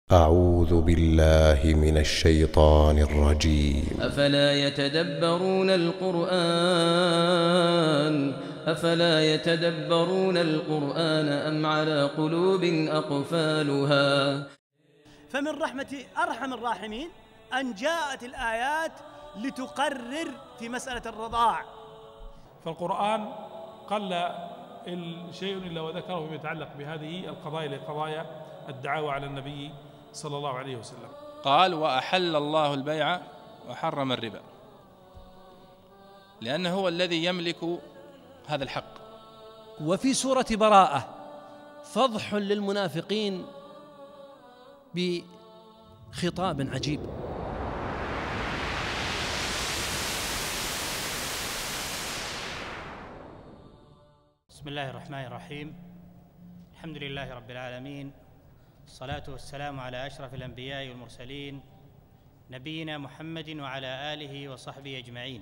أعوذ بالله من الشيطان الرجيم. أفلا يتدبرون القرآن أم على قلوب أقفالها. فمن رحمة أرحم الراحمين أن جاءت الآيات لتقرر في مسألة الرضاع. فالقرآن قل شيء إلا وذكره فيما يتعلق بهذه القضايا لقضايا الدعاوى على النبي صلى الله عليه وسلم. قال: وأحل الله البيع وحرم الربا، لأنه هو الذي يملك هذا الحق. وفي سورة براءة فضح للمنافقين بخطاب عجيب. بسم الله الرحمن الرحيم. الحمد لله رب العالمين، الصلاة والسلام على أشرف الأنبياء والمرسلين نبينا محمد وعلى آله وصحبه أجمعين.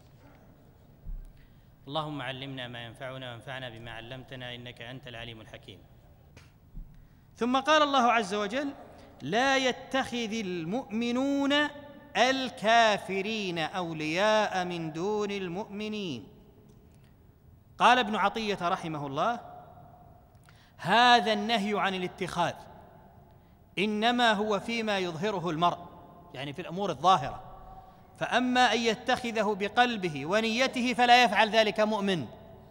اللهم علمنا ما ينفعنا وانفعنا بما علمتنا إنك أنت العليم الحكيم. ثم قال الله عز وجل: لا يتخذ المؤمنون الكافرين أولياء من دون المؤمنين. قال ابن عطية رحمه الله: هذا النهي عن الاتخاذ إنما هو فيما يظهره المرء، يعني في الأمور الظاهرة، فأما أن يتخذه بقلبه ونيته فلا يفعل ذلك مؤمن.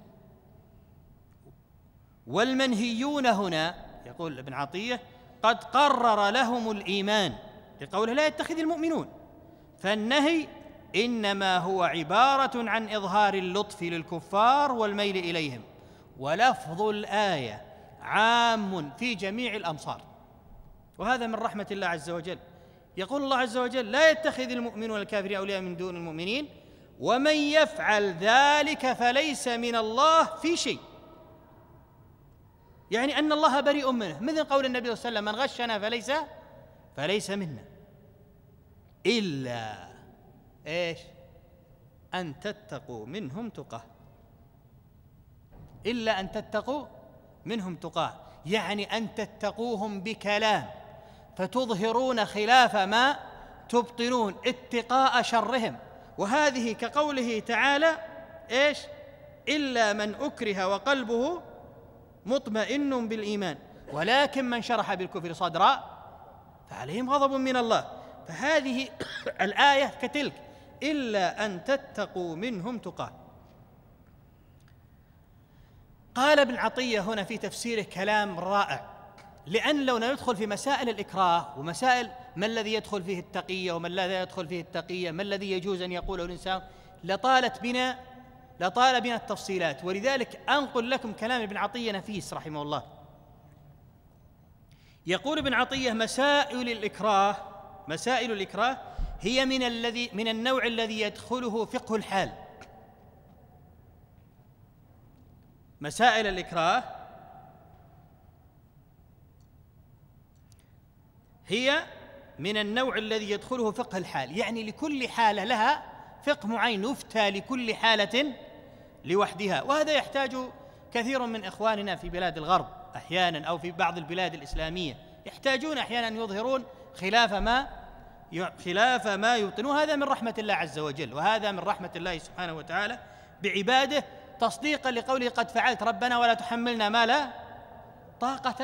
والمنهيون هنا، يقول ابن عطية، قد قرر لهم الإيمان لقوله لا يتخذ المؤمنون، فالنهي إنما هو عبارة عن إظهار اللطف للكفار والميل إليهم، ولفظ الآية عام في جميع الأمصار، وهذا من رحمة الله عز وجل. يقول الله عز وجل: لا يتخذ المؤمنون الكافرين أولياء من دون المؤمنين ومن يفعل ذلك فليس من الله في شيء، يعني أن الله بريء منه، مثل قول النبي صلى الله عليه وسلم: من غشنا فليس منا، إلا إيش؟ أن تتقوا منهم تقاه، إلا أن تتقوا منهم تقاه، يعني أن تتقوهم بكلام فتظهرون خلاف ما تبطنون اتقاء شرهم. وهذه كقوله تعالى: إيش؟ إلا من أكره وقلبه مطمئن بالإيمان ولكن من شرح بالكفر صدرا فعليهم غضب من الله. فهذه الآية كتلك: إلا أن تتقوا منهم تقاه. قال ابن عطية هنا في تفسيره كلام رائع، لأن لو ندخل في مسائل الإكراه ومسائل ما الذي يدخل فيه التقية وما الذي لا يدخل فيه التقية، ما الذي يجوز أن يقوله الإنسان، لطال بنا التفصيلات. ولذلك أنقل لكم كلام ابن عطية نفيس رحمه الله. يقول ابن عطية: مسائل الإكراه هي من النوع الذي يدخله فقه الحال. مسائل الإكراه هي من النوع الذي يدخله فقه الحال، يعني لكل حالة لها فقه معين، يفتى لكل حالة لوحدها. وهذا يحتاج كثير من إخواننا في بلاد الغرب أحيانا، أو في بعض البلاد الإسلامية، يحتاجون أحيانا يظهرون خلاف ما يبطنون. هذا من رحمة الله عز وجل، وهذا من رحمة الله سبحانه وتعالى بعباده، تصديقا لقوله: قد فعلت ربنا ولا تحملنا ما لا طاقة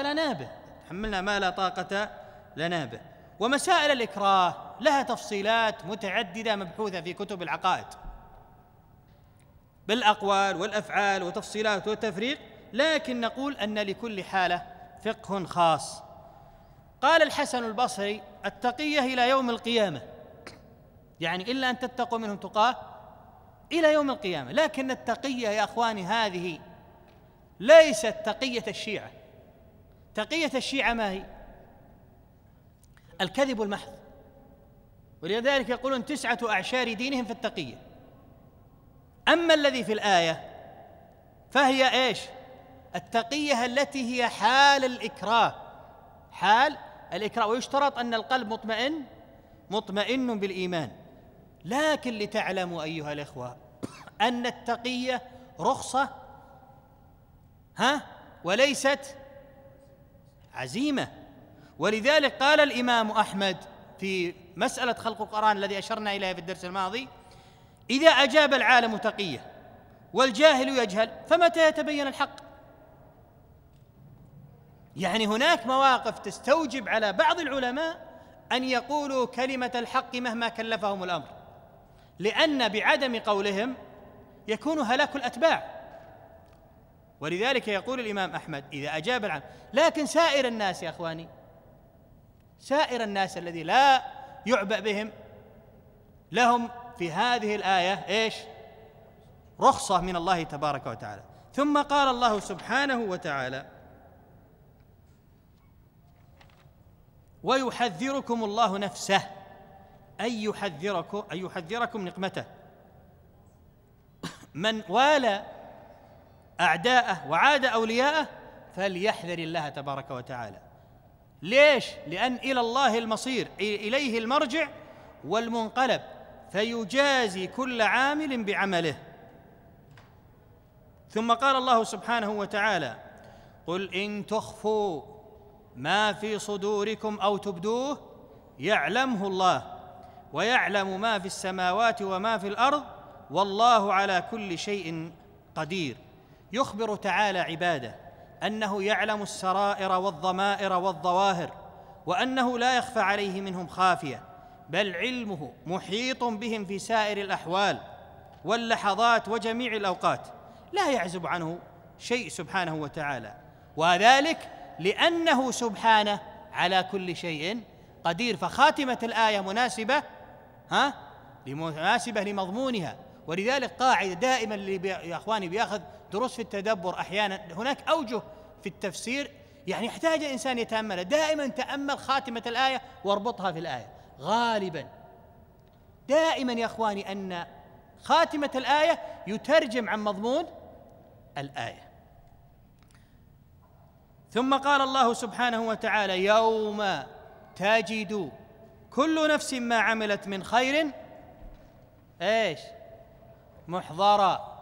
لنا به. ومسائل الإكراه لها تفصيلات متعددة مبحوثة في كتب العقائد بالأقوال والأفعال وتفصيلات والتفريق، لكن نقول أن لكل حالة فقه خاص. قال الحسن البصري: التقية إلى يوم القيامة، يعني إلا أن تتقوا منهم تقاه إلى يوم القيامة. لكن التقية يا أخواني هذه ليست تقية الشيعة. تقية الشيعة ما هي؟ الكذب المحض، ولذلك يقولون 9 أعشار دينهم في التقية. أما الذي في الآية فهي إيش؟ التقية التي هي حال الإكراه، ويشترط أن القلب مطمئن بالإيمان. لكن لتعلموا أيها الإخوة أن التقية رخصة وليست عزيمة. ولذلك قال الإمام أحمد في مسألة خلق القرآن الذي أشرنا إليه في الدرس الماضي: إذا أجاب العالم تقية والجاهل يجهل فمتى يتبين الحق؟ يعني هناك مواقف تستوجب على بعض العلماء أن يقولوا كلمة الحق مهما كلفهم الأمر، لأن بعدم قولهم يكون هلاك الأتباع. ولذلك يقول الإمام أحمد: إذا أجاب العالم. لكن سائر الناس يا أخواني، سائر الناس الذي لا يعبأ بهم، لهم في هذه الآية إيش؟ رخصة من الله تبارك وتعالى. ثم قال الله سبحانه وتعالى: ويحذركم الله نفسه، أي يحذركم نقمته. من والى أعداءه وعاد أولياءه فليحذر الله تبارك وتعالى. ليش؟ لأن إلى الله المصير، إليه المرجع والمنقلب، فيجازي كل عامل بعمله. ثم قال الله سبحانه وتعالى: قل إن تخفوا ما في صدوركم أو تبدوه يعلمه الله ويعلم ما في السماوات وما في الأرض والله على كل شيء قدير. يخبر تعالى عباده أنه يعلم السرائر والضمائر والظواهر، وأنه لا يخفى عليه منهم خافية، بل علمه محيط بهم في سائر الأحوال واللحظات وجميع الأوقات، لا يعزب عنه شيء سبحانه وتعالى، وذلك لأنه سبحانه على كل شيء قدير. فخاتمة الآية مناسبة مناسبة لمضمونها. ولذلك قاعدة دائما اللي يا أخواني بياخذ دروس في التدبر أحيانا هناك أوجه في التفسير يعني يحتاج الإنسان يتأمل. دائما تأمل خاتمة الآية واربطها في الآية. غالبا دائما يا أخواني أن خاتمة الآية يترجم عن مضمون الآية. ثم قال الله سبحانه وتعالى: يوم تجد كل نفس ما عملت من خير ايش؟ محضرا،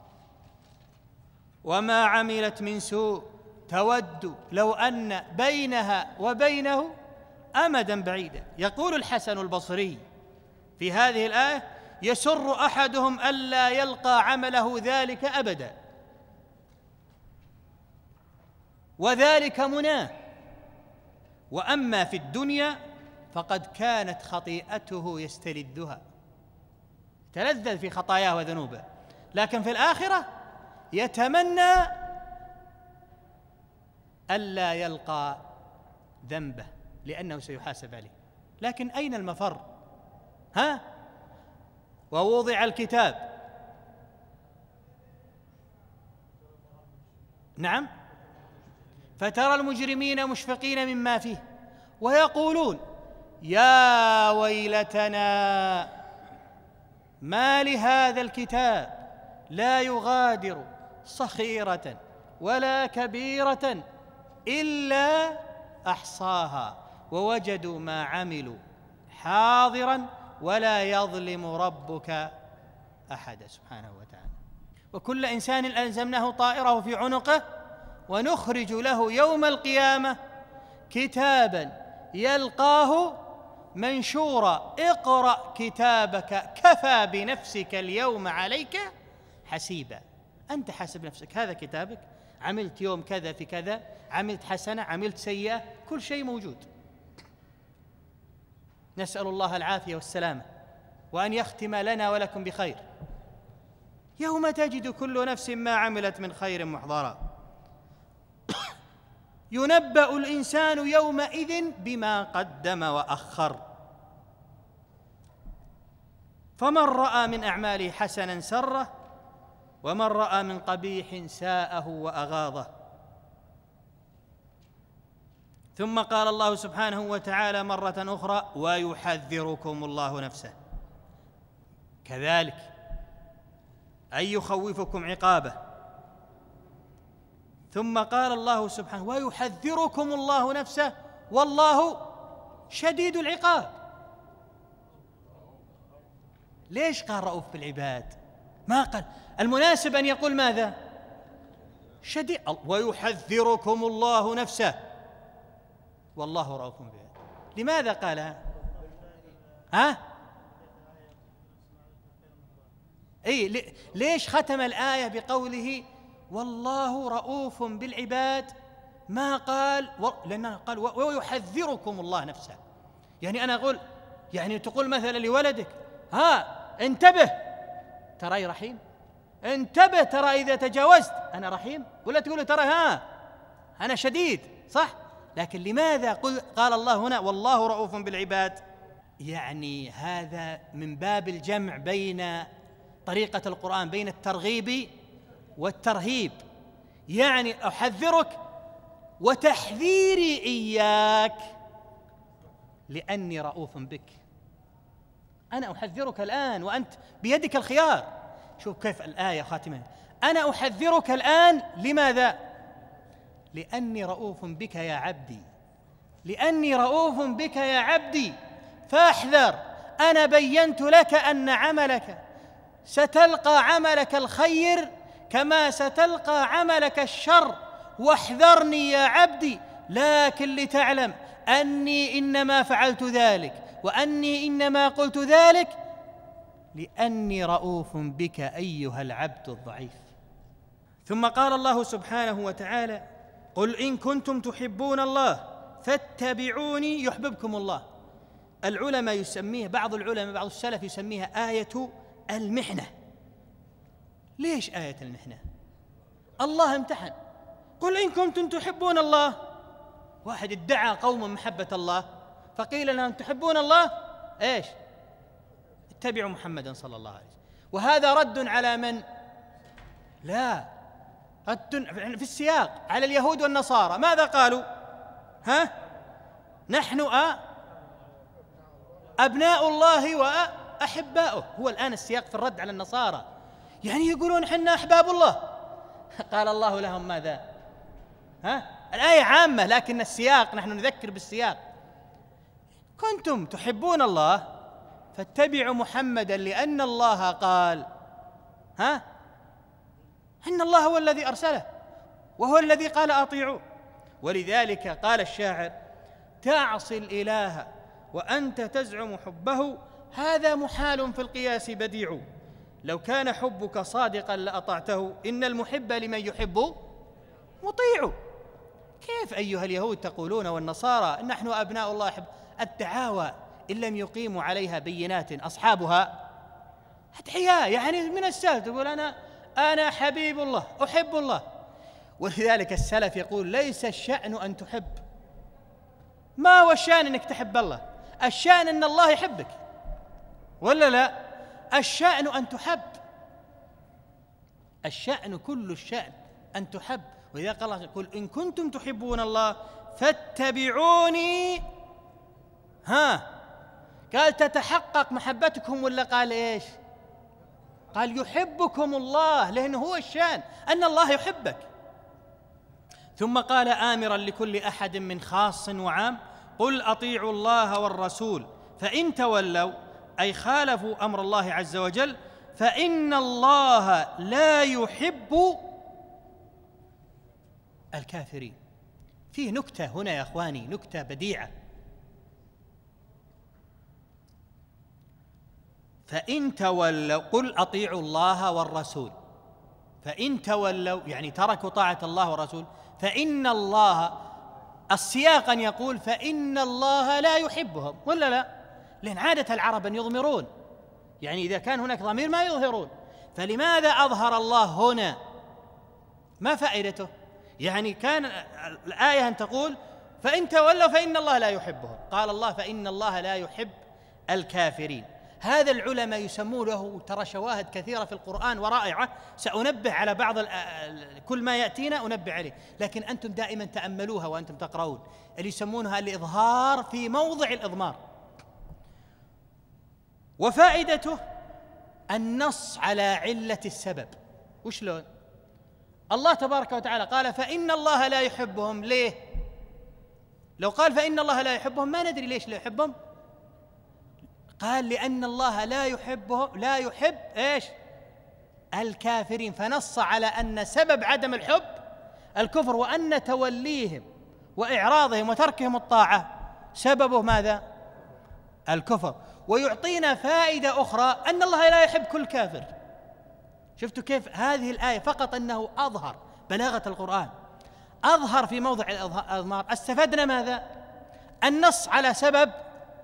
وما عملت من سوء تود لو أن بينها وبينه أمدا بعيدا. يقول الحسن البصري في هذه الآية: يسر أحدهم ألا يلقى عمله ذلك أبدا، وذلك مناه، وأما في الدنيا فقد كانت خطيئته يستلذها، تلذذ في خطاياه وذنوبه، لكن في الآخرة يتمنى ألا يلقى ذنبه لأنه سيحاسب عليه. لكن أين المفر؟ ووضع الكتاب، نعم، فترى المجرمين مشفقين مما فيه ويقولون يا ويلتنا ما لهذا الكتاب لا يغادر صغيرة ولا كبيرة إلا أحصاها ووجدوا ما عملوا حاضرا ولا يظلم ربك أحدا سبحانه وتعالى. وكل إنسان ألزمناه طائره في عنقه ونخرج له يوم القيامة كتابا يلقاه منشورا اقرأ كتابك كفى بنفسك اليوم عليك حسيبا. أنت حاسب نفسك، هذا كتابك، عملت يوم كذا في كذا، عملت حسنة، عملت سيئة، كل شيء موجود. نسأل الله العافية والسلامة وأن يختم لنا ولكم بخير. يوم تجد كل نفس ما عملت من خير محضرا ينبأ الإنسان يومئذ بما قدم وأخر فمن رأى من أعماله حسنا سره ومن رأى من قبيح ساءه وأغاضه. ثم قال الله سبحانه وتعالى مرة أخرى ويحذركم الله نفسه، كذلك أي يخوفكم عقابه. ثم قال الله سبحانه ويحذركم الله نفسه والله شديد العقاب. ليش قال رؤوف بالعباد؟ ما قال المناسب أن يقول ماذا؟ شديد. ويحذركم الله نفسه، والله رؤوف بالعباد. لماذا قالها؟ ليش ختم الآية بقوله والله رؤوف بالعباد؟ ما قال لأنه قال ويحذركم الله نفسه. يعني أنا أقول، يعني تقول مثلا لولدك انتبه ترى رحيم، انتبه ترى إذا تجاوزت أنا رحيم، ولا تقول ترى أنا شديد، صح؟ لكن لماذا قال الله هنا والله رؤوف بالعباد؟ يعني هذا من باب الجمع بين طريقة القرآن بين الترغيب والترهيب. يعني أحذرك وتحذيري إياك لأني رؤوف بك. أنا أحذرك الآن وأنت بيدك الخيار. شوف كيف الآية خاتمة، أنا أحذرك الآن. لماذا؟ لأني رؤوف بك يا عبدي، لأني رؤوف بك يا عبدي فاحذر. أنا بينت لك أن عملك ستلقى عملك الخير كما ستلقى عملك الشر، واحذرني يا عبدي، لكن لتعلم أني إنما فعلت ذلك وأني إنما قلت ذلك لأني رؤوف بك أيها العبد الضعيف. ثم قال الله سبحانه وتعالى قل إن كنتم تحبون الله فاتبعوني يحببكم الله. العلماء يسميه، بعض العلماء بعض السلف يسميها آية المحنة. ليش آية المحنة؟ الله امتحن. قل إن كنتم تحبون الله، واحد ادعى قوم محبة الله فقيل لهم تحبون الله ايش؟ اتبعوا محمدا صلى الله عليه وسلم. وهذا رد على من؟ لا، رد في السياق على اليهود والنصارى. ماذا قالوا؟ نحن أبناء الله وأحباؤه. هو الآن السياق في الرد على النصارى، يعني يقولون حنا أحباب الله. قال الله لهم ماذا؟ الآية عامة لكن السياق نحن نذكر بالسياق. كنتم تحبون الله فاتبعوا محمدا لأن الله قال إن الله هو الذي أرسله وهو الذي قال أطيعوا. ولذلك قال الشاعر تعصي الإله وأنت تزعم حبه هذا محال في القياس بديع. لو كان حبك صادقا لأطعته إن المحب لمن يحب مطيع. كيف أيها اليهود تقولون والنصارى نحن أبناء الله يحب؟ الدعاوى إن لم يقيموا عليها بينات أصحابها أدعياء، يعني من السهل تقول أنا حبيب الله أحب الله. ولذلك السلف يقول ليس الشأن أن تحب. ما هو الشأن أنك تحب الله؟ الشأن أن الله يحبك، ولا لا؟ الشأن أن تحب، الشأن كل الشأن أن تحب. وإذا قال الله قل إن كنتم تحبون الله فاتبعوني قال تتحقق محبتكم ولا قال إيش؟ قال يحبكم الله، لأنه هو الشأن أن الله يحبك. ثم قال آمرا لكل أحد من خاص وعام قل أطيعوا الله والرسول فإن تولوا أي خالفوا أمر الله عز وجل فإن الله لا يحب الكافرين. فيه نكتة هنا يا أخواني، نكتة بديعة. فإن تولوا قل أطيعوا الله والرسول، فإن تولوا يعني تركوا طاعة الله والرسول فإن الله، السياق أن يقول فإن الله لا يحبهم، ولا لا؟ لأن عادة العرب أن يضمرون، يعني إذا كان هناك ضمير ما يظهرون. فلماذا أظهر الله هنا؟ ما فائدته؟ يعني كان الآية أن تقول فإن تولوا فإن الله لا يحبهم، قال الله فإن الله لا يحب الكافرين. هذا العلماء يسمون له ترى شواهد كثيرة في القرآن ورائعة، سأنبه على بعض كل ما يأتينا أنبه عليه، لكن أنتم دائما تأملوها وأنتم تقرؤون، اللي يسمونها الإظهار في موضع الإضمار. وفائدته النص على علة السبب. وشلون؟ الله تبارك وتعالى قال فإن الله لا يحبهم، ليه؟ لو قال فإن الله لا يحبهم ما ندري ليش لا يحبهم. قال لأن الله لا يحبهم، لا يحب إيش؟ الكافرين، فنص على أن سبب عدم الحب الكفر، وأن توليهم وإعراضهم وتركهم الطاعة سببه ماذا؟ الكفر. ويعطينا فائدة أخرى أن الله لا يحب كل كافر. شفتوا كيف هذه الآية فقط أنه أظهر بلاغة القرآن، أظهر في موضع الأضمار. استفدنا ماذا؟ النص على سبب،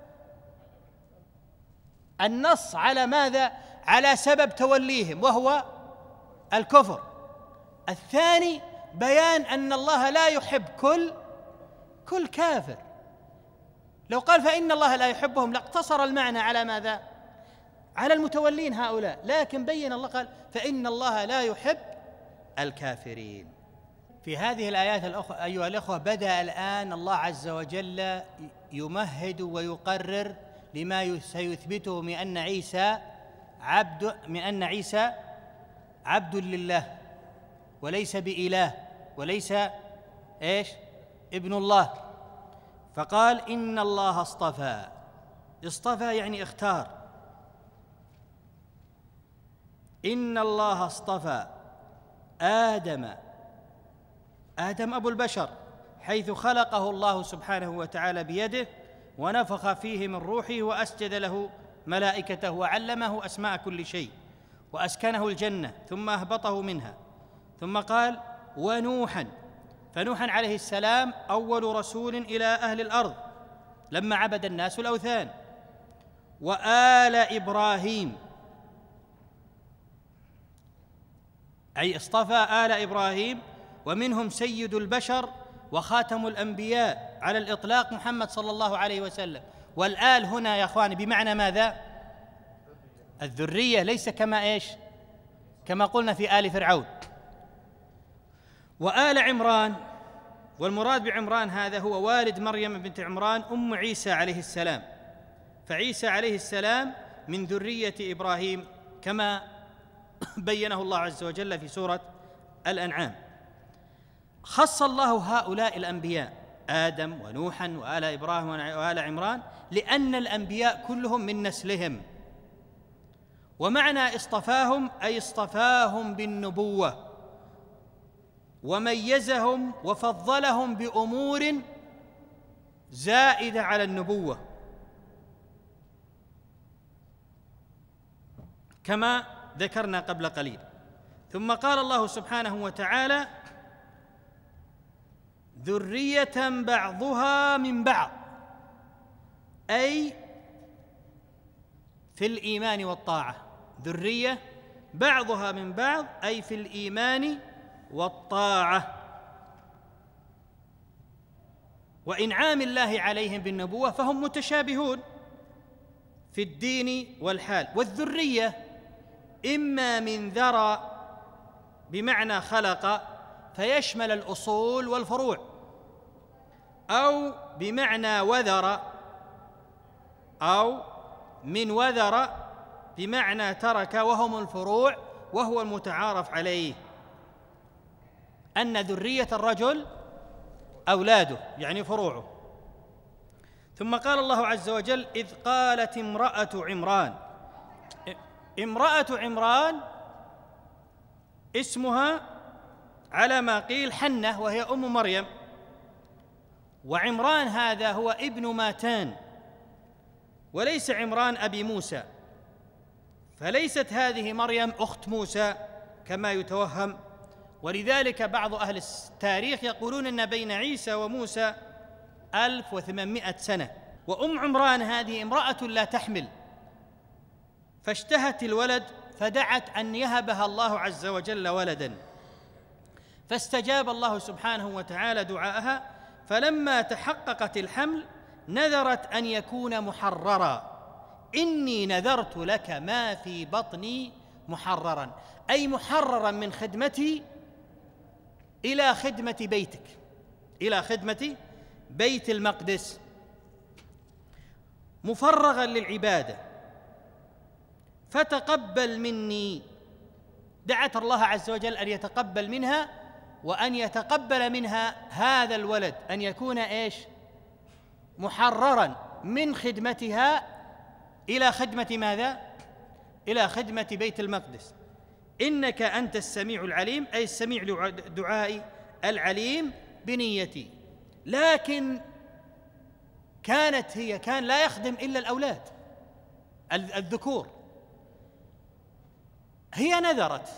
النص على ماذا؟ على سبب توليهم وهو الكفر. الثاني بيان أن الله لا يحب كل كافر. لو قال فإن الله لا يحبهم لاقتصر المعنى على ماذا؟ على المتولين هؤلاء، لكن بين الله قال فإن الله لا يحب الكافرين. في هذه الآيات أيها الأخوة بدأ الآن الله عز وجل يمهد ويقرر لما سيثبته من أن عيسى عبد لله وليس بإله، وليس ابن الله. فقال إن الله اصطفى يعني اختار. إن الله اصطفى آدم أبو البشر، حيث خلقه الله سبحانه وتعالى بيده ونفخ فيه من روحه وأسجد له ملائكته وعلمه أسماء كل شيء وأسكنه الجنة ثم أهبطه منها. ثم قال ونوحا، فنوحا عليه السلام أول رسول إلى أهل الأرض لما عبد الناس الأوثان. وآل إبراهيم، أي اصطفى آل إبراهيم، ومنهم سيد البشر وخاتم الأنبياء على الإطلاق محمد صلى الله عليه وسلم. والآل هنا يا أخواني بمعنى ماذا؟ الذرية، ليس كما قلنا في آل فرعون. وآل عمران، والمراد بعمران هذا هو والد مريم بنت عمران أم عيسى عليه السلام، فعيسى عليه السلام من ذرية إبراهيم كما بينه الله عز وجل في سورة الأنعام. خص الله هؤلاء الأنبياء آدم ونوحا وآل إبراهيم وآل عمران لأن الأنبياء كلهم من نسلهم. ومعنى اصطفاهم أي اصطفاهم بالنبوة وميزهم وفضلهم بأمور زائدة على النبوة، كما ذكرنا قبل قليل. ثم قال الله سبحانه وتعالى ذرية بعضها من بعض، أي في الإيمان والطاعة. ذرية بعضها من بعض أي في الإيمان والطاعة، وإنعام الله عليهم بالنبوة فهم متشابهون في الدين والحال. والذرية إما من ذرى بمعنى خلق فيشمل الأصول والفروع، أو بمعنى وذر، أو من وذر بمعنى ترك وهم الفروع، وهو المتعارف عليه أن ذرية الرجل أولاده يعني فروعه. ثم قال الله عز وجل إذ قالت امرأة عمران. امرأة عمران اسمها على ما قيل حنة، وهي أم مريم، وعمران هذا هو ابن ماتان وليس عمران أبي موسى، فليست هذه مريم أخت موسى كما يتوهم. ولذلك بعض أهل التاريخ يقولون أن بين عيسى وموسى 1800 سنة. وأم عمران هذه امرأة لا تحمل، فاشتهت الولد فدعت أن يهبها الله عز وجل ولدا، فاستجاب الله سبحانه وتعالى دعاءها، فلما تحققت الحمل نذرت أن يكون محررا. إني نذرت لك ما في بطني محررا، أي محررا من خدمتي إلى خدمة بيتك، إلى خدمة بيت المقدس، مفرغا للعبادة، فتقبل مني. دعت الله عز وجل أن يتقبل منها وأن يتقبل منها هذا الولد، أن يكون محررا من خدمتها إلى خدمة ماذا؟ إلى خدمة بيت المقدس. إنك أنت السميع العليم، أي السميع لدعائي العليم بنيتي. لكن كان لا يخدم إلا الأولاد الذكور. هي نذرت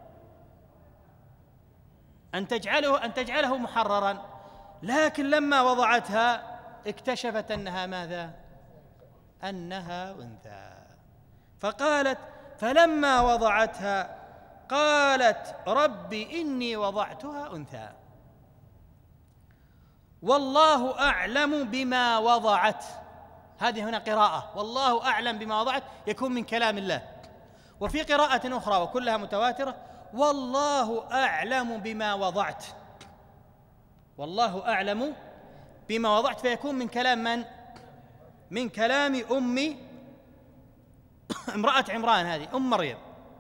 أن تجعله محررا، لكن لما وضعتها اكتشفت أنها ماذا؟ أنها أنثى. فقالت فلما وضعتها قالت رب إني وضعتها أنثى والله أعلم بما وضعت. هذه هنا قراءة والله أعلم بما وضعت يكون من كلام الله، وفي قراءة أخرى وكلها متواترة والله أعلم بما وضعت، والله أعلم بما وضعت، فيكون من كلام من؟ من كلام امرأة عمران، هذه مريم.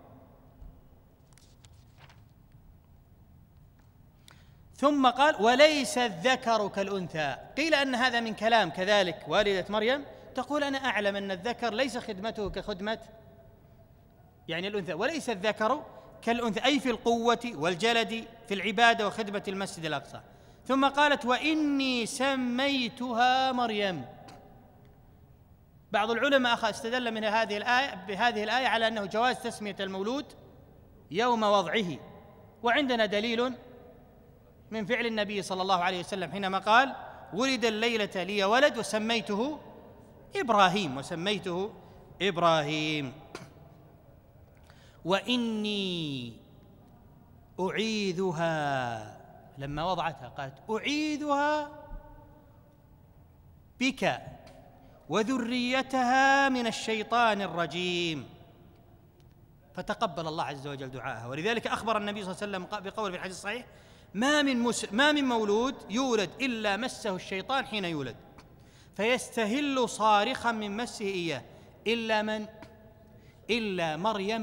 ثم قال وليس الذكر كالأنثى. قيل أن هذا من كلام كذلك والدة مريم، تقول أنا أعلم أن الذكر ليس خدمته كخدمة يعني الأنثى، وليس الذكر كالأنثى أي في القوة والجلد في العبادة وخدمة المسجد الأقصى. ثم قالت وإني سميتها مريم. بعض العلماء استدل من بهذه الآية على أنه جواز تسمية المولود يوم وضعه، وعندنا دليل من فعل النبي صلى الله عليه وسلم حينما قال ولد الليلة لي ولد وسميته إبراهيم. وإني أعيذها، لما وضعتها قالت أعيذها بك وذريتها من الشيطان الرجيم، فتقبل الله عز وجل دعاءها. ولذلك أخبر النبي صلى الله عليه وسلم بقول في الحديث الصحيح ما من مولود يولد إلا مسه الشيطان حين يولد فيستهل صارخا من مسه إياه إلا من؟ إلا مريم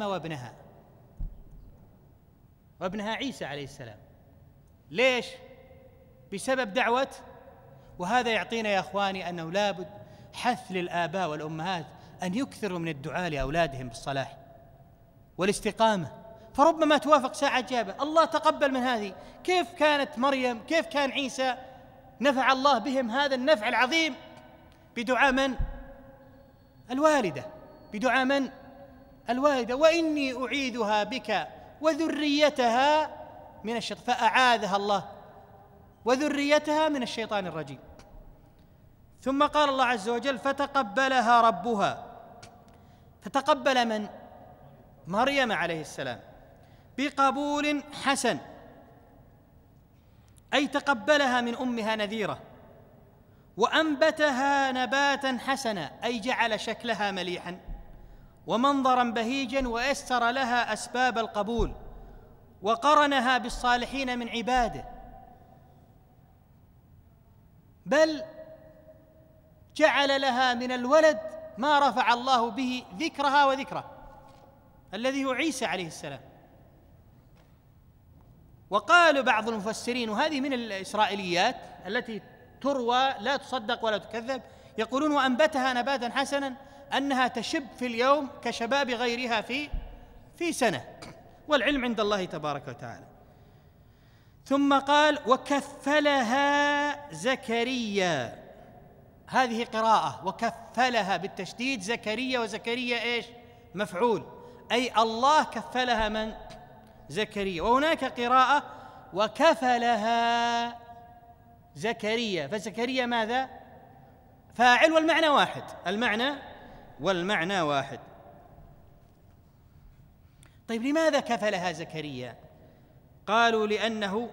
وابنها عيسى عليه السلام. ليش؟ بسبب دعوة. وهذا يعطينا يا أخواني أنه لابد حث للآباء والأمهات أن يكثروا من الدعاء لأولادهم بالصلاح والاستقامة، فربما توافق ساعة إجابة. الله تقبل من هذه. كيف كانت مريم، كيف كان عيسى، نفع الله بهم هذا النفع العظيم بدعاء من؟ الوالدة. بدعاء من؟ الوالدة. وإني أعيذها بك وذريتها من الشيطان، فأعاذها الله وذريتها من الشيطان الرجيم. ثم قال الله عز وجل فتقبلها ربها. فتقبل من؟ مريم عليه السلام بقبول حسن، أي تقبلها من أمها نذيرة، وأنبتها نباتا حسنا، أي جعل شكلها مليحا ومنظرا بهيجا، ويسر لها أسباب القبول، وقرنها بالصالحين من عباده، بل جعل لها من الولد ما رفع الله به ذكرها وذكره الذي هو عيسى عليه السلام. وقال بعض المفسرين، وهذه من الإسرائيليات التي تروى لا تصدق ولا تكذب، يقولون وأنبتها نباتا حسنا أنها تشب في اليوم كشباب غيرها في سنة، والعلم عند الله تبارك وتعالى. ثم قال وكفلها زكريا. هذه قراءة وكفلها بالتشديد زكريا، وزكريا إيش؟ مفعول، أي الله كفلها من؟ زكريا. وهناك قراءة وكفلها زكريا، فزكريا ماذا؟ فاعل، والمعنى واحد، والمعنى واحد. طيب لماذا كفلها زكريا؟ قالوا لأنه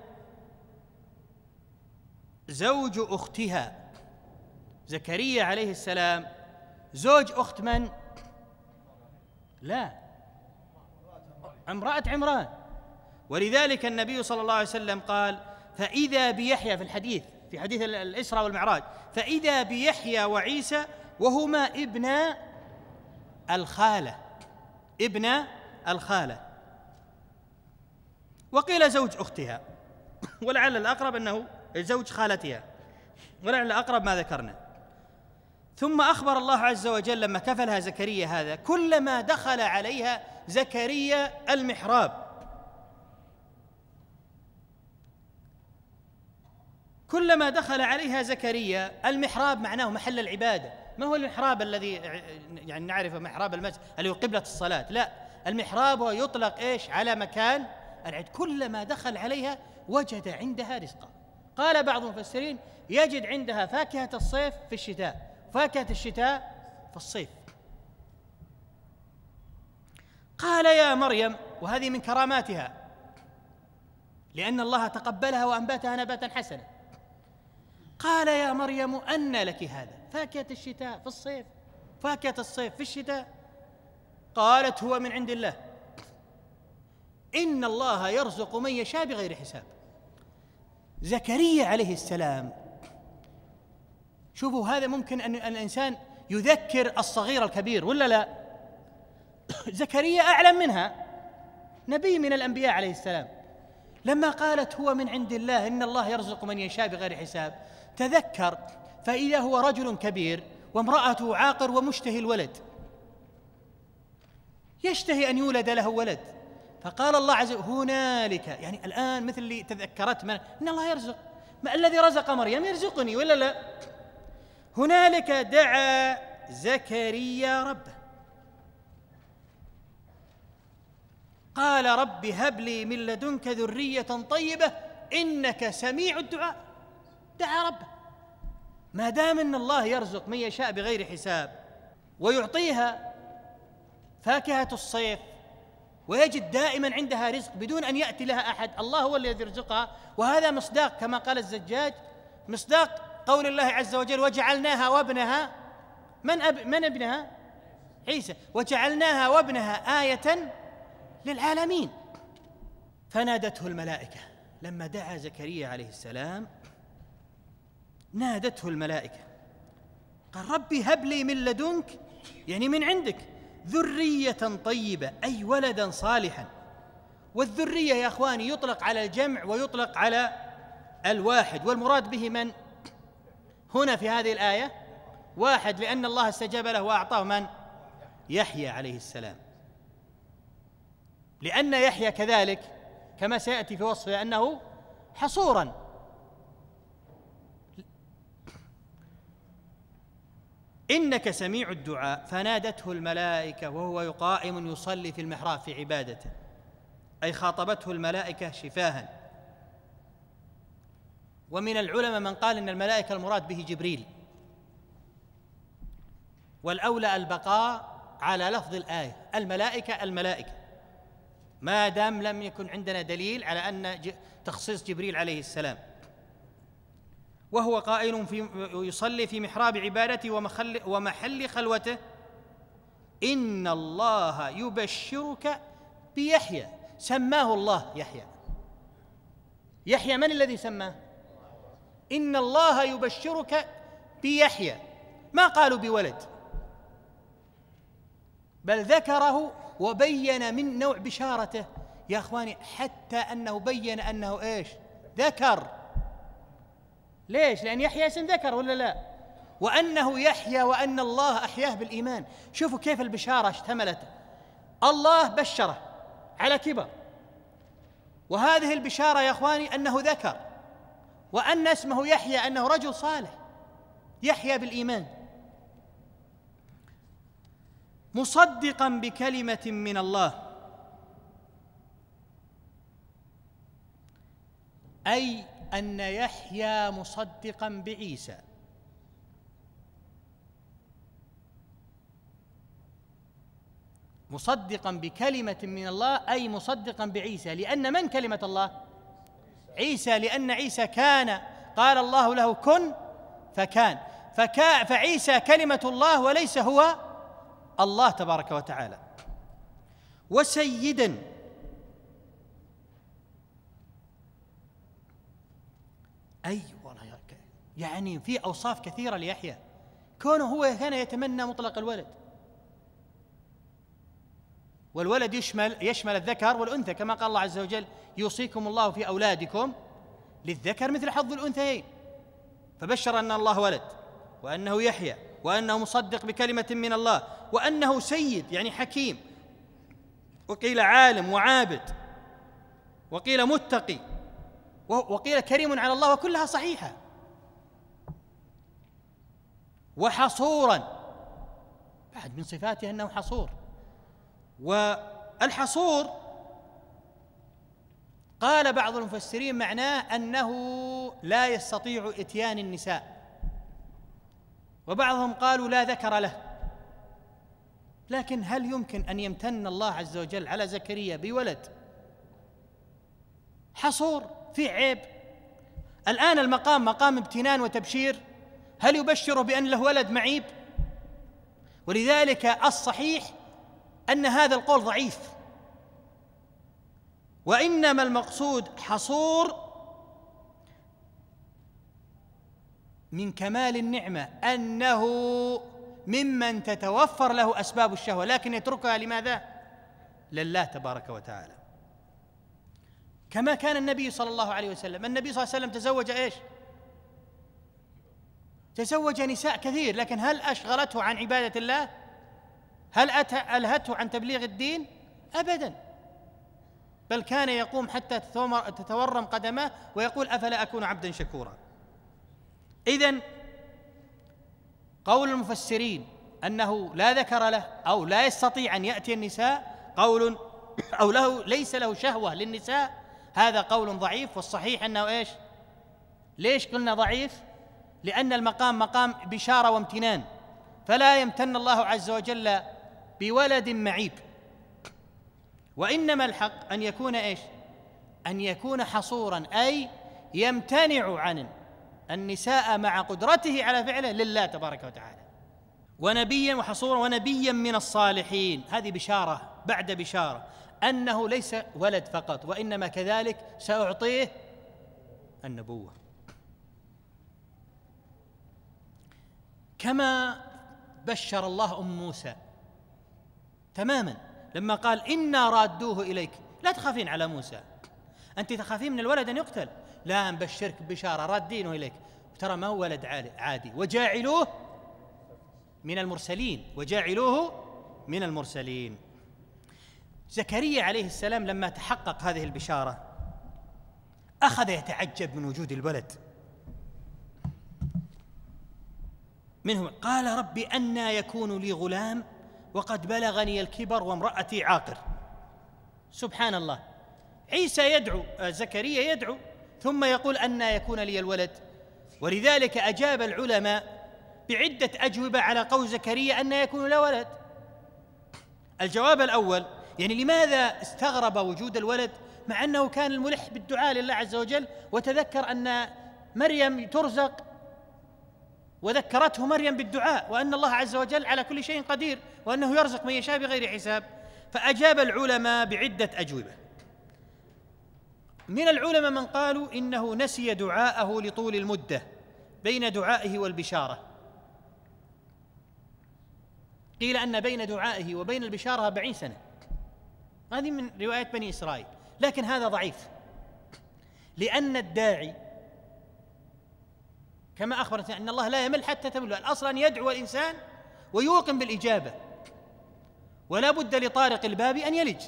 زوج أختها. زكريا عليه السلام زوج أخت من؟ لا، امرأة عمران. ولذلك النبي صلى الله عليه وسلم قال فإذا بيحيى في حديث الإسراء والمعراج، فإذا بيحيى وعيسى وهما ابن الخالة. وقيل زوج أختها، ولعل الأقرب أنه زوج خالتها، ولعل الأقرب ما ذكرنا. ثم أخبر الله عز وجل لما كفلها زكريا هذا كلما دخل عليها زكريا المحراب، كلما دخل عليها زكريا، المحراب معناه محل العبادة، ما هو المحراب الذي يعني نعرفه محراب المسجد اللي هو قبلة الصلاة، لا، المحراب هو يطلق إيش؟ على مكان العد. كلما دخل عليها وجد عندها رزقا. قال بعض المفسرين يجد عندها فاكهة الصيف في الشتاء، فاكهة الشتاء في الصيف. قال يا مريم، وهذه من كراماتها لأن الله تقبلها وأنبتها نباتا حسنا، قال يا مريم أن لك هذا؟ فاكهة الشتاء في الصيف، فاكهة الصيف في الشتاء. قالت هو من عند الله، إن الله يرزق من يشاء بغير حساب. زكريا عليه السلام، شوفوا هذا ممكن أن الإنسان يذكر الصغير الكبير ولا لا؟ زكريا أعلم منها، نبي من الأنبياء عليه السلام، لما قالت هو من عند الله إن الله يرزق من يشاء بغير حساب تذكر، فإذا هو رجل كبير وامرأته عاقر ومشتهي الولد، يشتهي أن يولد له ولد، فقال الله عز وجل هنالك، يعني الآن مثل اللي تذكرت من إن الله يرزق، ما الذي رزق مريم يرزقني ولا لا؟ هنالك دعا زكريا ربه قال رب هب لي من لدنك ذرية طيبة إنك سميع الدعاء. دعا ربه، ما دام أن الله يرزق من يشاء بغير حساب ويعطيها فاكهة الصيف ويجد دائما عندها رزق بدون أن يأتي لها أحد، الله هو الذي يرزقها. وهذا مصداق كما قال الزجاج، مصداق قول الله عز وجل وجعلناها وابنها من ابنها؟ عيسى، وجعلناها وابنها آية للعالمين. فنادته الملائكة لما دعا زكريا عليه السلام، نادته الملائكة قال ربي هب لي من لدنك، يعني من عندك، ذرية طيبة، أي ولدا صالحا. والذرية يا أخواني يطلق على الجمع ويطلق على الواحد، والمراد به من هنا في هذه الآية؟ واحد، لأن الله استجاب له وأعطاه من؟ يحيى عليه السلام. لأن يحيى كذلك كما سيأتي في وصفه أنه حصورا، إنك سميع الدعاء. فنادته الملائكة وهو قائم يصلي في المحراب في عبادته، أي خاطبته الملائكة شفاها. ومن العلماء من قال إن الملائكة المراد به جبريل، والأولى البقاء على لفظ الآية الملائكة ما دام لم يكن عندنا دليل على أن تخصيص جبريل عليه السلام. وهو قائل يصلي في محراب عبادته ومحل خلوته، إن الله يبشرك بيحيى. سماه الله يحيى. يحيى من الذي سماه؟ إن الله يبشرك بيحيى، ما قالوا بولد، بل ذكره وبين من نوع بشارته يا أخواني، حتى أنه بين أنه إيش؟ ذكر. ليش؟ لأن يحيى اسم ذكر ولا لا؟ وأنه يحيى وأن الله أحياه بالإيمان. شوفوا كيف البشارة اشتملت، الله بشره على كبر، وهذه البشارة يا أخواني أنه ذكر، وأن اسمه يحيى، أنه رجل صالح يحيى بالإيمان، مصدقا بكلمة من الله، أي أن يحيى مصدقا بعيسى. مصدقا بكلمة من الله أي مصدقا بعيسى، لأن من كلمة الله؟ عيسى، لأن عيسى كان قال الله له كن فكان، فعيسى كلمة الله وليس هو الله تبارك وتعالى. وسيدا، أي والله يعني في أوصاف كثيرة ليحيى، كونه هو كان يتمنى مطلق الولد، والولد يشمل الذكر والأنثى، كما قال الله عز وجل يوصيكم الله في أولادكم للذكر مثل حظ الأنثيين. فبشر أن الله ولد، وأنه يحيى، وأنه مصدق بكلمة من الله، وأنه سيد يعني حكيم، وقيل عالم وعابد، وقيل متقي، وقيل كريم على الله، وكلها صحيحة. وحصورا، بعد من صفاته أنه حصور. والحصور قال بعض المفسرين معناه أنه لا يستطيع إتيان النساء، وبعضهم قالوا لا ذكر له. لكن هل يمكن أن يمتن الله عز وجل على زكريا بولد حصور فيه عيب؟ الآن المقام مقام امتنان وتبشير، هل يبشره بأن له ولد معيب؟ ولذلك الصحيح أن هذا القول ضعيف، وإنما المقصود حصور من كمال النعمة أنه ممن تتوفر له أسباب الشهوة، لكن يتركها لماذا؟ لله تبارك وتعالى. كما كان النبي صلى الله عليه وسلم، النبي صلى الله عليه وسلم تزوج إيش؟ تزوج نساء كثير، لكن هل أشغلته عن عبادة الله؟ هل ألهته عن تبليغ الدين؟ أبدا، بل كان يقوم حتى تتورم قدماه ويقول أفلا أكون عبدا شكورا. إذن قول المفسرين أنه لا ذكر له أو لا يستطيع أن يأتي النساء قول، أو ليس له شهوة للنساء، هذا قول ضعيف. والصحيح أنه إيش؟ ليش قلنا ضعيف؟ لأن المقام مقام بشارة وامتنان، فلا يمتن الله عز وجل بولد معيب، وإنما الحق أن يكون إيش؟ أن يكون حصورا، أي يمتنع عن النساء مع قدرته على فعله لله تبارك وتعالى، ونبيا وحصورا ونبيا من الصالحين. هذه بشارة بعد بشارة أنه ليس ولد فقط، وإنما كذلك سأعطيه النبوة، كما بشر الله موسى تماما لما قال إنا رادوه إليك. لا تخافين على موسى، أنت تخافين من الولد أن يقتل، لا نبشرك بشارة رادينه إليك، ترى ما هو ولد عادي، وجاعلوه من المرسلين، وجاعلوه من المرسلين. زكريا عليه السلام لما تحقق هذه البشارة أخذ يتعجب من وجود الولد، منهم قال رب أنى يكون لي غلام وقد بلغني الكبر وامرأتي عاقر. سبحان الله، عيسى يدعو، زكريا يدعو، ثم يقول أنى يكون لي الولد. ولذلك أجاب العلماء بعدة أجوبة على قول زكريا أنى يكون له ولد. الجواب الأول، يعني لماذا استغرب وجود الولد مع أنه كان الملح بالدعاء لله عز وجل، وتذكر أن مريم ترزق وذكرته مريم بالدعاء، وأن الله عز وجل على كل شيء قدير، وأنه يرزق من يشاء بغير حساب. فأجاب العلماء بعدة أجوبة. من العلماء من قالوا إنه نسي دعاءه لطول المدة بين دعائه والبشارة، قيل أن بين دعائه وبين البشارة 40 سنة، هذه من رواية بني إسرائيل، لكن هذا ضعيف، لأن الداعي كما أخبرت أن الله لا يمل حتى تمل، الأصل أن يدعو الإنسان ويوقن بالإجابة، ولا بد لطارق الباب أن يلج.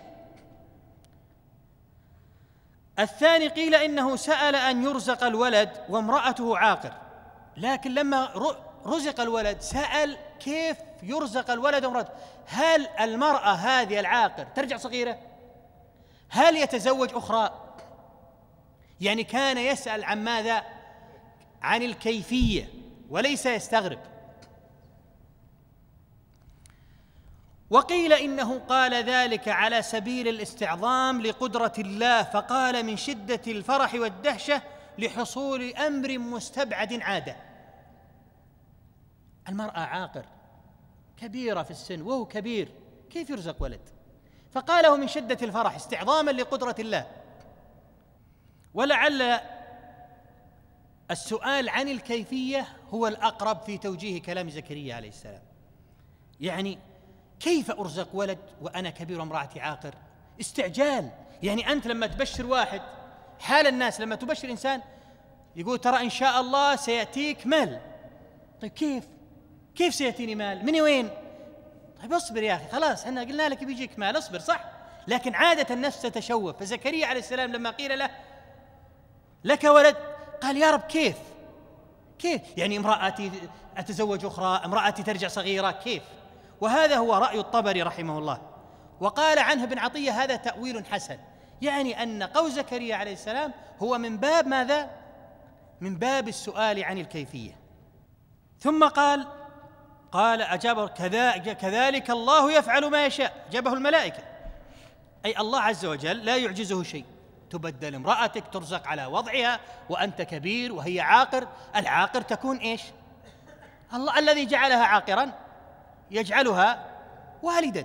الثاني قيل إنه سأل أن يرزق الولد وامرأته عاقر، لكن لما رزق الولد سأل كيف يرزق الولد وامرأته، هل المرأة هذه العاقر ترجع صغيرة؟ هل يتزوج أخرى؟ يعني كان يسأل عن ماذا؟ عن الكيفية وليس يستغرب. وقيل إنه قال ذلك على سبيل الاستعظام لقدرة الله، فقال من شدة الفرح والدهشة لحصول أمر مستبعد عادة. المرأة عاقر كبيرة في السن وهو كبير، كيف يرزق ولد؟ فقاله من شدة الفرح استعظاما لقدرة الله. ولعل السؤال عن الكيفية هو الأقرب في توجيه كلام زكريا عليه السلام، يعني كيف أرزق ولد وأنا كبير وامرأتي عاقر؟ استعجال، يعني أنت لما تبشر واحد، حال الناس لما تبشر إنسان يقول ترى إن شاء الله سيأتيك مال، طيب كيف سيأتيني مال؟ من وين؟ طيب اصبر يا أخي، خلاص احنا قلنا لك بيجيك مال، اصبر، صح؟ لكن عادة النفس تتشوف. فزكريا عليه السلام لما قيل له لك ولد قال يا رب كيف يعني امرأتي أتزوج أخرى، امرأتي ترجع صغيرة، كيف؟ وهذا هو رأي الطبري رحمه الله. وقال عنه ابن عطية هذا تأويل حسن، يعني أن قول زكريا عليه السلام هو من باب ماذا؟ من باب السؤال عن الكيفية. ثم قال أجاب كذلك الله يفعل ما يشاء، جابه الملائكة، أي الله عز وجل لا يعجزه شيء. تبدل امرأتك، ترزق على وضعها وأنت كبير وهي عاقر، العاقر تكون إيش؟ الله الذي جعلها عاقرا يجعلها والدا.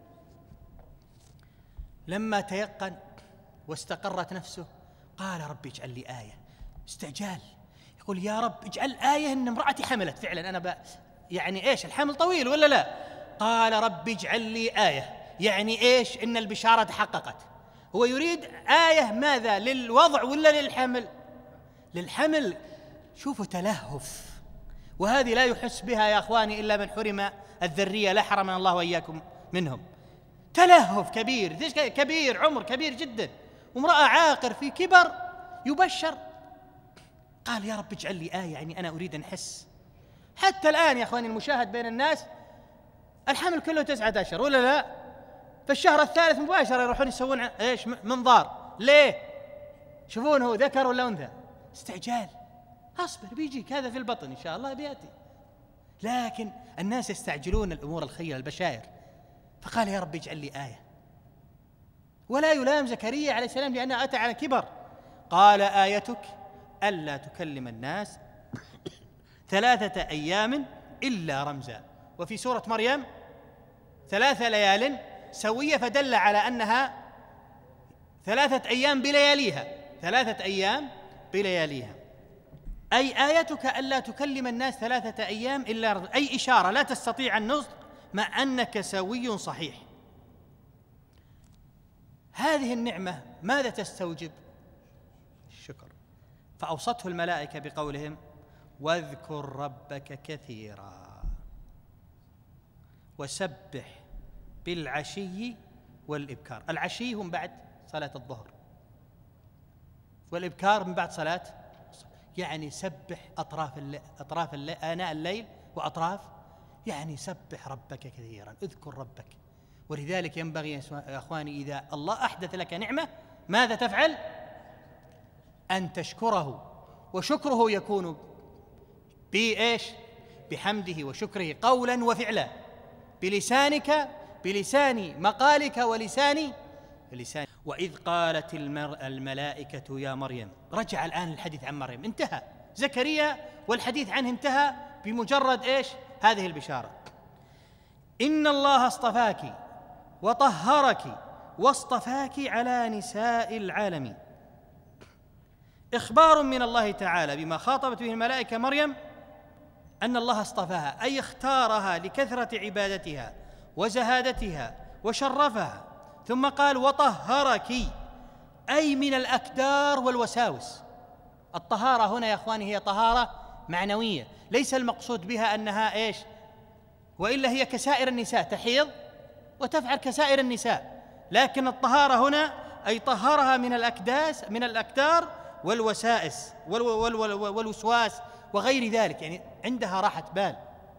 لما تيقن واستقرت نفسه قال رب اجعل لي آية. استعجال، يقول يا رب اجعل آية إن امرأتي حملت فعلا، أنا يعني إيش الحمل طويل ولا لا؟ قال رب اجعل لي آية، يعني إيش؟ إن البشارة تحققت. هو يريد آية ماذا؟ للوضع ولا للحمل؟ للحمل. شوفوا تلهف، وهذه لا يحس بها يا أخواني إلا من حرم الذرية، لا حرمنا الله وإياكم منهم. تلهف كبير، كبير عمر كبير جدا، وامرأة عاقر في كبر يبشر. قال يا رب اجعل لي آية، يعني أنا أريد أن أحس. حتى الآن يا أخواني المشاهد بين الناس الحمل كله 9 أشهر ولا لا؟ في الشهر الثالث مباشرة يروحون يسوون إيش؟ منظار. ليه؟ شوفون هو ذكر ولا أنثى؟ استعجال. أصبر بيجيك هذا في البطن إن شاء الله بيأتي. لكن الناس يستعجلون الأمور الخيرة البشائر. فقال يا رب اجعل لي آية. ولا يلام زكريا عليه السلام لأنه أتى على كبر. قال آيتك ألا تكلم الناس 3 أيام إلا رمزا. وفي سورة مريم 3 ليال سوية، فدل على أنها 3 أيام بلياليها، 3 أيام بلياليها. أي آيتك ألا تكلم الناس 3 أيام إلا رمزا، أي إشارة لا تستطيع النطق مع أنك سوي صحيح. هذه النعمة ماذا تستوجب؟ الشكر. فأوصته الملائكة بقولهم واذكر ربك كثيرا وسبح بالعشي والإبكار. العشي هم بعد صلاة الظهر، والإبكار من بعد صلاة، يعني سبح أطراف آناء الليل وأطراف، يعني سبح ربك كثيرا، اذكر ربك. ولذلك ينبغي يا أخواني إذا الله أحدث لك نعمة ماذا تفعل؟ أن تشكره، وشكره يكون بإيش؟ بحمده وشكره قولا وفعلا، بلسانك، بلسان مقالك ولسان. وإذ قالت الملائكة يا مريم. رجع الآن الحديث عن مريم، انتهى زكريا والحديث عنه انتهى بمجرد إيش؟ هذه البشارة. إن الله اصطفاك وطهرك واصطفاك على نساء العالمين. إخبار من الله تعالى بما خاطبت به الملائكة مريم أن الله اصطفاها، أي اختارها لكثرة عبادتها وزهادتها وشرفها. ثم قال وطهرك، أي من الأكدار والوساوس. الطهارة هنا يا أخواني هي طهارة معنوية، ليس المقصود بها أنها إيش؟ وإلا هي كسائر النساء، تحيض وتفعل كسائر النساء. لكن الطهارة هنا أي طهرها من الأكداس، من الأكدار والوسائس والوسواس وغير ذلك، يعني عندها راحة بال.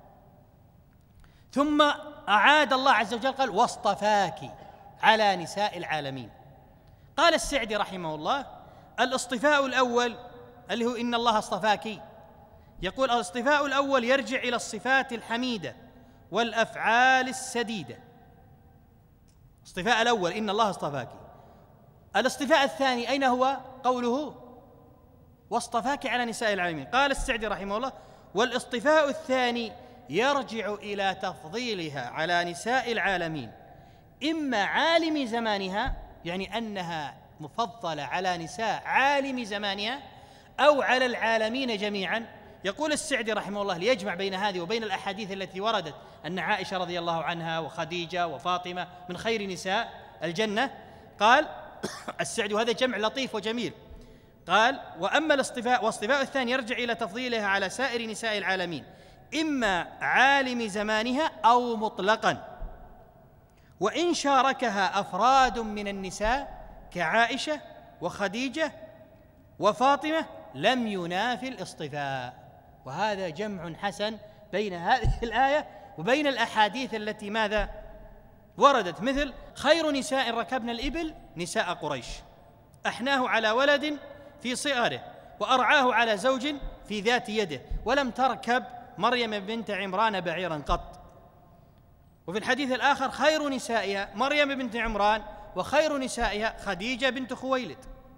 ثم أعاد الله عز وجل قال واصطفاك على نساء العالمين. قال السعدي رحمه الله الاصطفاء الأول اللي هو إن الله اصطفاك، يقول الاصطفاء الأول يرجع إلى الصفات الحميدة والأفعال السديدة. الاصطفاء الأول إن الله اصطفاك. الاصطفاء الثاني أين هو؟ قوله واصطفاك على نساء العالمين. قال السعدي رحمه الله والاصطفاء الثاني يرجع إلى تفضيلها على نساء العالمين، إما عالم زمانها، يعني أنها مفضلة على نساء عالم زمانها، أو على العالمين جميعا. يقول السعدي رحمه الله ليجمع بين هذه وبين الأحاديث التي وردت أن عائشة رضي الله عنها وخديجة وفاطمة من خير نساء الجنة. قال السعدي، وهذا جمع لطيف وجميل، قال وأما واصطفاء الثاني يرجع إلى تفضيلها على سائر نساء العالمين، إما عالم زمانها أو مطلقا، وإن شاركها أفراد من النساء كعائشة وخديجة وفاطمة لم ينافي الاصطفاء. وهذا جمع حسن بين هذه الآية وبين الأحاديث التي ماذا وردت، مثل خير نساء ركبن الإبل نساء قريش، أحناه على ولد في صغره وأرعاه على زوج في ذات يده، ولم تركب مريم بنت عمران بعيرا قط. وفي الحديث الآخر خير نسائها مريم بنت عمران وخير نسائها خديجة بنت خويلد.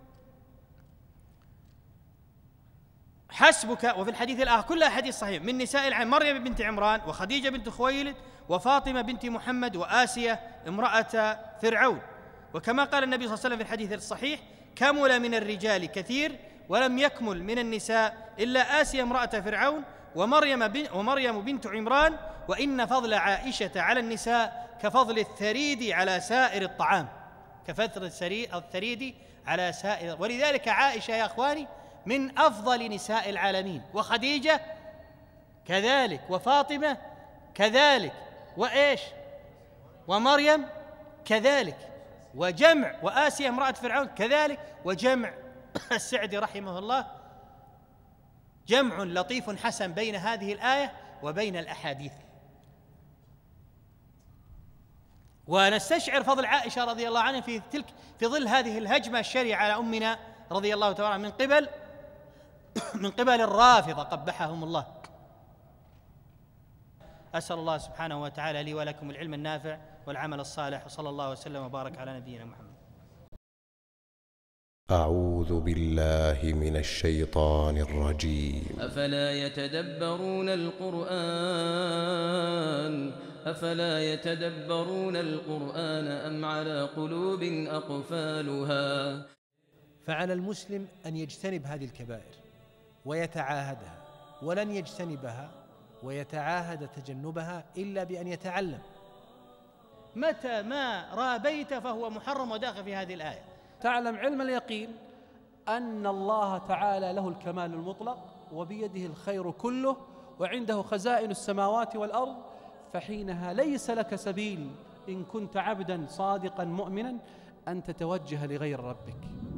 حسبك. وفي الحديث الآخر كلها حديث صحيح من نساء العالم مريم بنت عمران وخديجة بنت خويلد وفاطمة بنت محمد وآسية امرأة فرعون. وكما قال النبي صلى الله عليه وسلم في الحديث الصحيح كمل من الرجال كثير ولم يكمل من النساء إلا آسية امرأة فرعون ومريم بنت عمران، وإن فضل عائشة على النساء كفضل الثريد على سائر الطعام، كفضل الثريد على سائر. ولذلك عائشة يا أخواني من أفضل نساء العالمين، وخديجة كذلك، وفاطمة كذلك، وإيش ومريم كذلك، وجمع وآسيا امرأة فرعون كذلك، وجمع السعدي رحمه الله جمع لطيف حسن بين هذه الآية وبين الأحاديث. ونستشعر فضل عائشة رضي الله عنها في ظل هذه الهجمة الشريعة على أمنا رضي الله تعالى من قبل الرافضة قبحهم الله. أسأل الله سبحانه وتعالى لي ولكم العلم النافع والعمل الصالح، وصلى الله وسلم وبارك على نبينا محمد. أعوذ بالله من الشيطان الرجيم. أفلا يتدبرون القرآن أم على قلوب أقفالها. فعلى المسلم أن يجتنب هذه الكبائر ويتعاهدها، ولن يجتنبها ويتعاهد تجنبها إلا بأن يتعلم. متى ما رابيت فهو محرم وداخل في هذه الآية. تعلم علم اليقين أن الله تعالى له الكمال المطلق وبيده الخير كله وعنده خزائن السماوات والأرض، فحينها ليس لك سبيل إن كنت عبدا صادقا مؤمنا أن تتوجه لغير ربك.